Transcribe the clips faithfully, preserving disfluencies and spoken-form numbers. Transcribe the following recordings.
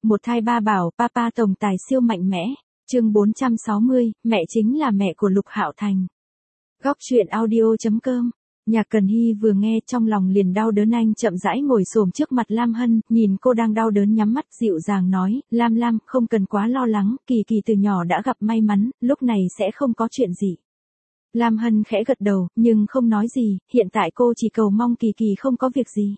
Một thai ba bảo, papa tổng tài siêu mạnh mẽ. Chương bốn trăm sáu mươi, mẹ chính là mẹ của Lục Hạo Thành. Góc truyện audio chấm com. Nhạc Cần Hy vừa nghe trong lòng liền đau đớn, anh chậm rãi ngồi xổm trước mặt Lam Hân, nhìn cô đang đau đớn nhắm mắt dịu dàng nói, Lam Lam, không cần quá lo lắng, Kỳ Kỳ từ nhỏ đã gặp may mắn, lúc này sẽ không có chuyện gì. Lam Hân khẽ gật đầu, nhưng không nói gì, hiện tại cô chỉ cầu mong Kỳ Kỳ không có việc gì.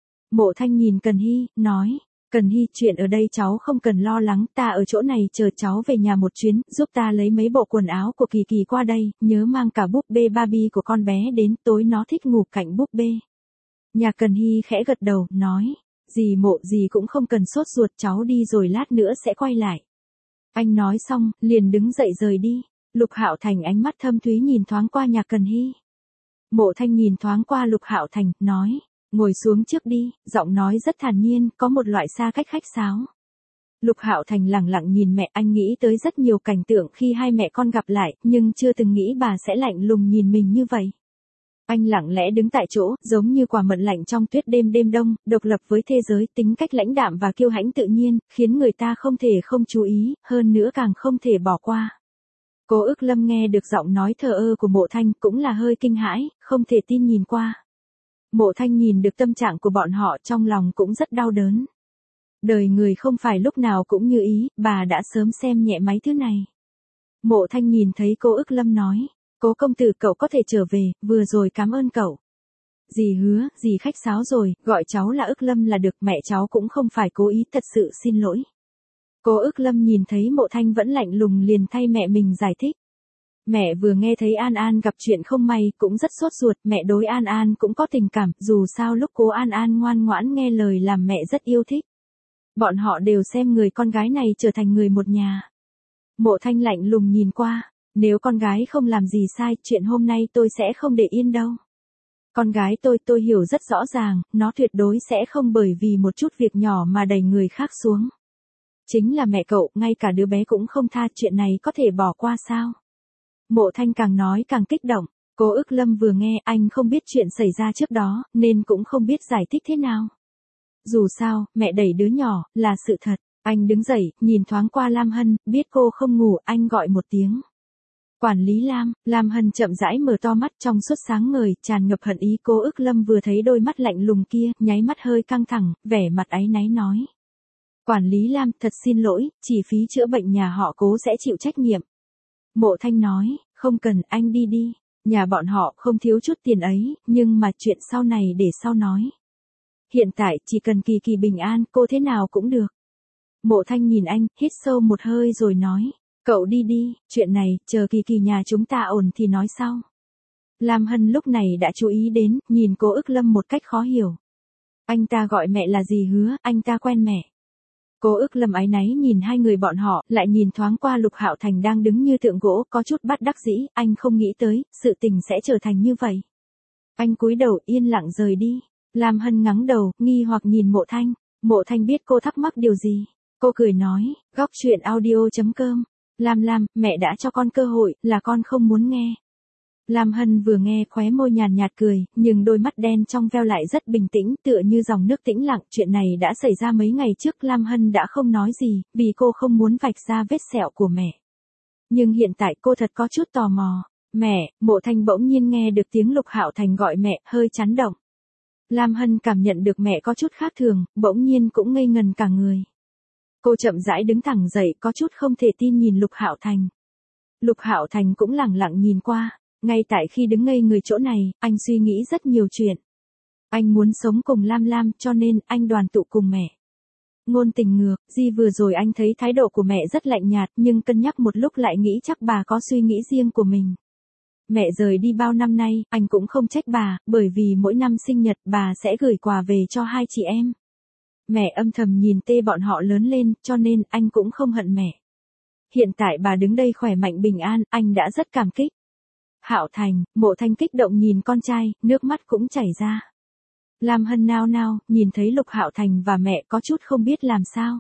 Mộ Thanh nhìn Cần Hy, nói, Cần Hy, chuyện ở đây cháu không cần lo lắng, ta ở chỗ này chờ cháu về nhà một chuyến, giúp ta lấy mấy bộ quần áo của Kỳ Kỳ qua đây, nhớ mang cả búp bê Barbie của con bé đến, tối nó thích ngủ cạnh búp bê. Nhạc Cần Hy khẽ gật đầu, nói, dì Mộ, dì cũng không cần sốt ruột, cháu đi rồi lát nữa sẽ quay lại. Anh nói xong, liền đứng dậy rời đi. Lục Hạo Thành ánh mắt thâm thúy nhìn thoáng qua Nhạc Cần Hy. Mộ Thanh nhìn thoáng qua Lục Hạo Thành, nói, ngồi xuống trước đi, giọng nói rất thản nhiên, có một loại xa cách khách sáo. Lục Hạo Thành lẳng lặng nhìn mẹ, anh nghĩ tới rất nhiều cảnh tượng khi hai mẹ con gặp lại, nhưng chưa từng nghĩ bà sẽ lạnh lùng nhìn mình như vậy. Anh lặng lẽ đứng tại chỗ, giống như quả mận lạnh trong tuyết đêm đêm đông, độc lập với thế giới, tính cách lãnh đạm và kiêu hãnh tự nhiên, khiến người ta không thể không chú ý, hơn nữa càng không thể bỏ qua. Cố Ức Lâm nghe được giọng nói thờ ơ của Mộ Thanh, cũng là hơi kinh hãi, không thể tin nhìn qua. Mộ Thanh nhìn được tâm trạng của bọn họ, trong lòng cũng rất đau đớn. Đời người không phải lúc nào cũng như ý, bà đã sớm xem nhẹ mấy thứ này. Mộ Thanh nhìn thấy Cố Ức Lâm nói, Cố công tử, cậu có thể trở về, vừa rồi cảm ơn cậu. Dì hứa, dì khách sáo rồi, gọi cháu là Ức Lâm là được, mẹ cháu cũng không phải cố ý, thật sự xin lỗi. Cố Ức Lâm nhìn thấy Mộ Thanh vẫn lạnh lùng liền thay mẹ mình giải thích. Mẹ vừa nghe thấy An An gặp chuyện không may, cũng rất sốt ruột, mẹ đối An An cũng có tình cảm, dù sao lúc Cố An An ngoan ngoãn nghe lời làm mẹ rất yêu thích. Bọn họ đều xem người con gái này trở thành người một nhà. Mộ Thanh lạnh lùng nhìn qua, nếu con gái không làm gì sai, chuyện hôm nay tôi sẽ không để yên đâu. Con gái tôi, tôi hiểu rất rõ ràng, nó tuyệt đối sẽ không bởi vì một chút việc nhỏ mà đẩy người khác xuống. Chính là mẹ cậu, ngay cả đứa bé cũng không tha, chuyện này có thể bỏ qua sao? Mộ Thanh càng nói càng kích động, Cố Ức Lâm vừa nghe, anh không biết chuyện xảy ra trước đó, nên cũng không biết giải thích thế nào. Dù sao, mẹ đẩy đứa nhỏ, là sự thật. Anh đứng dậy, nhìn thoáng qua Lam Hân, biết cô không ngủ, anh gọi một tiếng. Quản lý Lam. Lam Hân chậm rãi mở to mắt, trong suốt sáng ngời, tràn ngập hận ý. Cố Ức Lâm vừa thấy đôi mắt lạnh lùng kia, nháy mắt hơi căng thẳng, vẻ mặt áy náy nói. Quản lý Lam, thật xin lỗi, chi phí chữa bệnh nhà họ Cố sẽ chịu trách nhiệm. Mộ Thanh nói, không cần, anh đi đi, nhà bọn họ không thiếu chút tiền ấy, nhưng mà chuyện sau này để sau nói. Hiện tại, chỉ cần Kỳ Kỳ bình an, cô thế nào cũng được. Mộ Thanh nhìn anh, hít sâu một hơi rồi nói, cậu đi đi, chuyện này, chờ Kỳ Kỳ nhà chúng ta ổn thì nói sau. Lam Hân lúc này đã chú ý đến, nhìn Cố Ức Lâm một cách khó hiểu. Anh ta gọi mẹ là gì hứa, anh ta quen mẹ. Cố Ức Lâm áy náy nhìn hai người bọn họ, lại nhìn thoáng qua Lục Hạo Thành đang đứng như tượng gỗ, có chút bất đắc dĩ, anh không nghĩ tới, sự tình sẽ trở thành như vậy. Anh cúi đầu yên lặng rời đi. Lam Hân ngắng đầu, nghi hoặc nhìn Mộ Thanh. Mộ Thanh biết cô thắc mắc điều gì. Cô cười nói, góc truyện audio chấm com. Lam Lam, mẹ đã cho con cơ hội, là con không muốn nghe. Lam Hân vừa nghe khóe môi nhàn nhạt cười, nhưng đôi mắt đen trong veo lại rất bình tĩnh, tựa như dòng nước tĩnh lặng. Chuyện này đã xảy ra mấy ngày trước, Lam Hân đã không nói gì, vì cô không muốn vạch ra vết sẹo của mẹ. Nhưng hiện tại cô thật có chút tò mò. Mẹ. Mộ Thanh bỗng nhiên nghe được tiếng Lục Hạo Thành gọi mẹ, hơi chấn động. Lam Hân cảm nhận được mẹ có chút khác thường, bỗng nhiên cũng ngây ngần cả người. Cô chậm rãi đứng thẳng dậy, có chút không thể tin nhìn Lục Hạo Thành. Lục Hạo Thành cũng lẳng lặng nhìn qua. Ngay tại khi đứng ngây người chỗ này, anh suy nghĩ rất nhiều chuyện. Anh muốn sống cùng Lam Lam, cho nên anh đoàn tụ cùng mẹ. Ngôn tình ngược, Di vừa rồi anh thấy thái độ của mẹ rất lạnh nhạt, nhưng cân nhắc một lúc lại nghĩ chắc bà có suy nghĩ riêng của mình. Mẹ rời đi bao năm nay, anh cũng không trách bà, bởi vì mỗi năm sinh nhật bà sẽ gửi quà về cho hai chị em. Mẹ âm thầm nhìn tê bọn họ lớn lên, cho nên anh cũng không hận mẹ. Hiện tại bà đứng đây khỏe mạnh bình an, anh đã rất cảm kích. Hạo Thành. Mộ Thanh kích động nhìn con trai, nước mắt cũng chảy ra. Lam Hân nao nao, nhìn thấy Lục Hạo Thành và mẹ có chút không biết làm sao.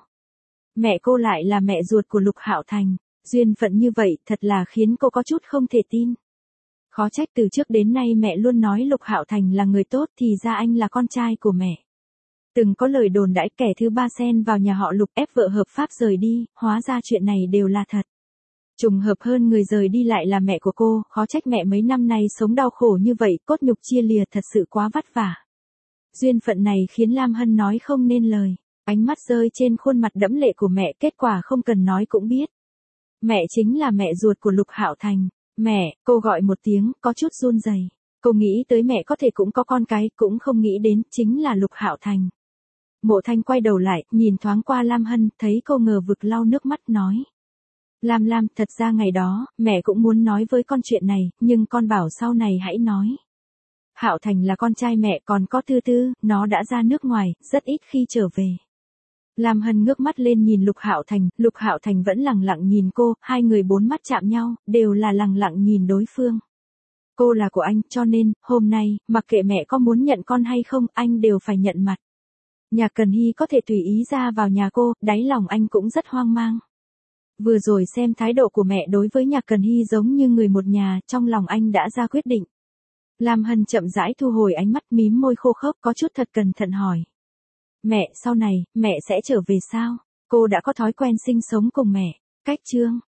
Mẹ cô lại là mẹ ruột của Lục Hạo Thành, duyên phận như vậy thật là khiến cô có chút không thể tin. Khó trách từ trước đến nay mẹ luôn nói Lục Hạo Thành là người tốt, thì ra anh là con trai của mẹ. Từng có lời đồn đãi kẻ thứ ba xen vào nhà họ Lục ép vợ hợp pháp rời đi, hóa ra chuyện này đều là thật. Trùng hợp hơn người rời đi lại là mẹ của cô, khó trách mẹ mấy năm nay sống đau khổ như vậy, cốt nhục chia lìa thật sự quá vất vả. Duyên phận này khiến Lam Hân nói không nên lời, ánh mắt rơi trên khuôn mặt đẫm lệ của mẹ, kết quả không cần nói cũng biết. Mẹ chính là mẹ ruột của Lục Hạo Thành. Mẹ, cô gọi một tiếng, có chút run rẩy. Cô nghĩ tới mẹ có thể cũng có con cái, cũng không nghĩ đến chính là Lục Hạo Thành. Mộ Thanh quay đầu lại, nhìn thoáng qua Lam Hân, thấy cô ngờ vực lau nước mắt nói. Lam Lam, thật ra ngày đó, mẹ cũng muốn nói với con chuyện này, nhưng con bảo sau này hãy nói. Hạo Thành là con trai mẹ, còn có Tư Tư, nó đã ra nước ngoài, rất ít khi trở về. Lam Hân ngước mắt lên nhìn Lục Hạo Thành, Lục Hạo Thành vẫn lặng lặng nhìn cô, hai người bốn mắt chạm nhau, đều là lặng lặng nhìn đối phương. Cô là của anh, cho nên, hôm nay, mặc kệ mẹ có muốn nhận con hay không, anh đều phải nhận mặt. Nhà Cần Hy có thể tùy ý ra vào nhà cô, đáy lòng anh cũng rất hoang mang. Vừa rồi xem thái độ của mẹ đối với nhà Cần Hy giống như người một nhà, trong lòng anh đã ra quyết định. Lam Hân chậm rãi thu hồi ánh mắt, mím môi khô khốc, có chút thật cẩn thận hỏi. Mẹ, sau này, mẹ sẽ trở về sao? Cô đã có thói quen sinh sống cùng mẹ. Cách Trương,